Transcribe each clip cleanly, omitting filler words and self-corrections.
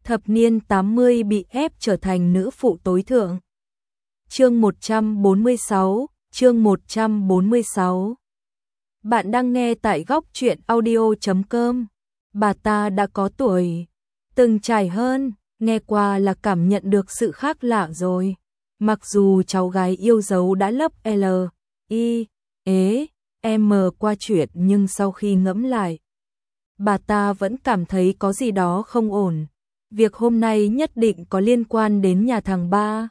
thập niên 80 bị ép trở thành nữ phụ tối thượng. Chương 146, chương 146. Bạn đang nghe tại góc truyện audio.com. Bà ta đã có tuổi, từng trải hơn, nghe qua là cảm nhận được sự khác lạ rồi. Mặc dù cháu gái yêu dấu đã lấp L, I, E, M qua chuyện nhưng sau khi ngẫm lại, bà ta vẫn cảm thấy có gì đó không ổn. Việc hôm nay nhất định có liên quan đến nhà thằng ba.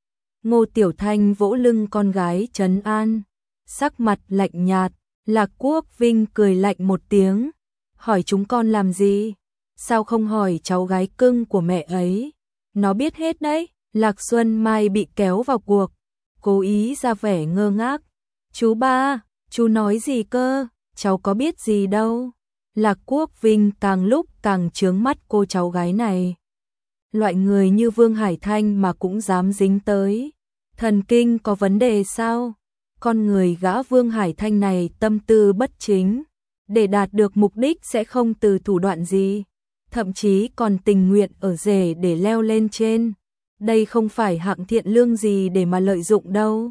Ngô Tiểu Thanh vỗ lưng con gái trấn an, sắc mặt lạnh nhạt. Lạc Quốc Vinh cười lạnh một tiếng, hỏi chúng con làm gì? Sao không hỏi cháu gái cưng của mẹ ấy? Nó biết hết đấy. Lạc Xuân Mai bị kéo vào cuộc, cố ý ra vẻ ngơ ngác. Chú ba, chú nói gì cơ? Cháu có biết gì đâu. Lạc Quốc Vinh càng lúc càng chướng mắt cô cháu gái này. Loại người như Vương Hải Thanh mà cũng dám dính tới. Thần kinh có vấn đề sao? Con người gã Vương Hải Thanh này tâm tư bất chính, để đạt được mục đích sẽ không từ thủ đoạn gì, thậm chí còn tình nguyện ở rể để leo lên trên. Đây không phải hạng thiện lương gì để mà lợi dụng đâu.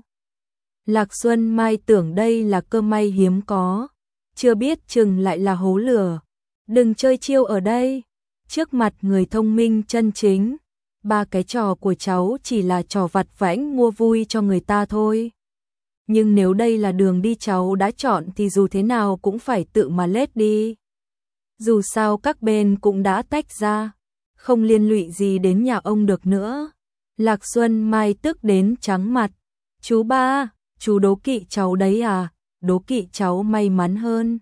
Lạc Xuân Mai tưởng đây là cơ may hiếm có, chưa biết chừng lại là hố lửa. Đừng chơi chiêu ở đây, trước mặt người thông minh chân chính. Ba cái trò của cháu chỉ là trò vặt vãnh mua vui cho người ta thôi. Nhưng nếu đây là đường đi cháu đã chọn thì dù thế nào cũng phải tự mà lết đi. Dù sao các bên cũng đã tách ra, không liên lụy gì đến nhà ông được nữa. Lạc Xuân Mai tức đến trắng mặt. Chú ba, chú đố kỵ cháu đấy à? Đố kỵ cháu may mắn hơn.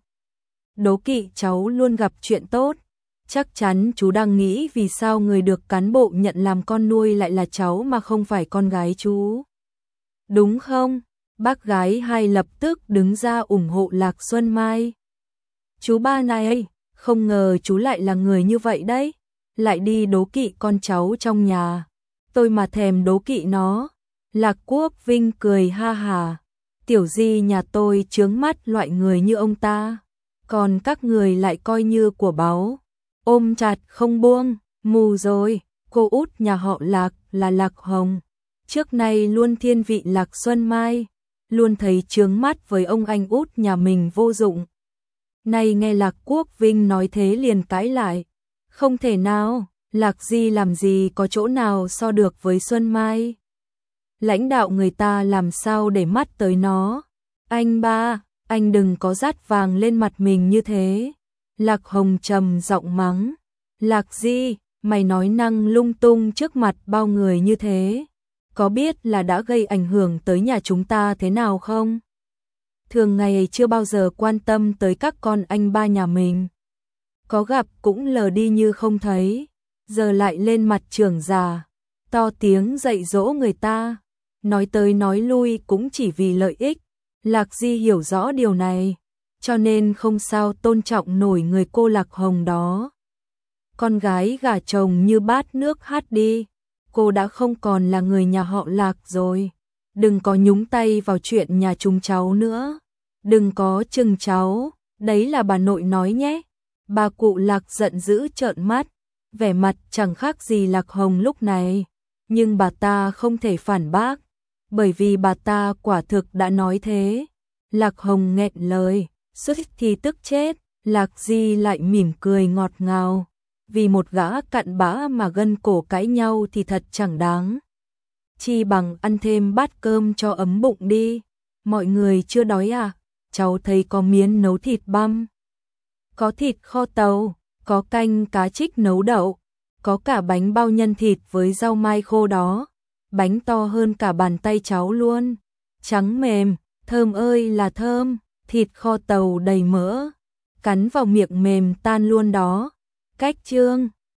Đố kỵ cháu luôn gặp chuyện tốt. Chắc chắn chú đang nghĩ vì sao người được cán bộ nhận làm con nuôi lại là cháu mà không phải con gái chú. Đúng không? Bác gái hai lập tức đứng ra ủng hộ Lạc Xuân Mai. Chú ba này, không ngờ chú lại là người như vậy đấy. Lại đi đố kỵ con cháu trong nhà. Tôi mà thèm đố kỵ nó. Lạc Quốc Vinh cười ha hà. Tiểu Di nhà tôi chướng mắt loại người như ông ta. Còn các người lại coi như của báu. Ôm chặt không buông, mù rồi. Cô út nhà họ Lạc là Lạc Hồng. Trước nay luôn thiên vị Lạc Xuân Mai. Luôn thấy chướng mắt với ông anh út nhà mình vô dụng. Nay nghe Lạc Quốc Vinh nói thế liền cãi lại. Không thể nào, Lạc Di làm gì có chỗ nào so được với Xuân Mai. Lãnh đạo người ta làm sao để mắt tới nó. Anh ba, anh đừng có dát vàng lên mặt mình như thế. Lạc Hồng trầm giọng mắng. Lạc Di, mày nói năng lung tung trước mặt bao người như thế. Có biết là đã gây ảnh hưởng tới nhà chúng ta thế nào không? Thường ngày chưa bao giờ quan tâm tới các con anh ba nhà mình. Có gặp cũng lờ đi như không thấy. Giờ lại lên mặt trưởng già, to tiếng dạy dỗ người ta. Nói tới nói lui cũng chỉ vì lợi ích. Lạc Di hiểu rõ điều này, cho nên không sao tôn trọng nổi người cô Lạc Hồng đó. Con gái gả chồng như bát nước hát đi. Cô đã không còn là người nhà họ Lạc rồi. Đừng có nhúng tay vào chuyện nhà chúng cháu nữa. Đừng có chừng cháu. Đấy là bà nội nói nhé. Bà cụ Lạc giận dữ trợn mắt. Vẻ mặt chẳng khác gì Lạc Hồng lúc này. Nhưng bà ta không thể phản bác. Bởi vì bà ta quả thực đã nói thế. Lạc Hồng nghẹn lời. Suýt thì tức chết. Lạc Di lại mỉm cười ngọt ngào. Vì một gã cặn bã mà gân cổ cãi nhau thì thật chẳng đáng. Chi bằng ăn thêm bát cơm cho ấm bụng đi. Mọi người chưa đói à? Cháu thấy có miến nấu thịt băm. Có thịt kho tàu, có canh cá trích nấu đậu. Có cả bánh bao nhân thịt với rau mai khô đó. Bánh to hơn cả bàn tay cháu luôn. Trắng mềm, thơm ơi là thơm. Thịt kho tàu đầy mỡ. Cắn vào miệng mềm tan luôn đó. Cách trương.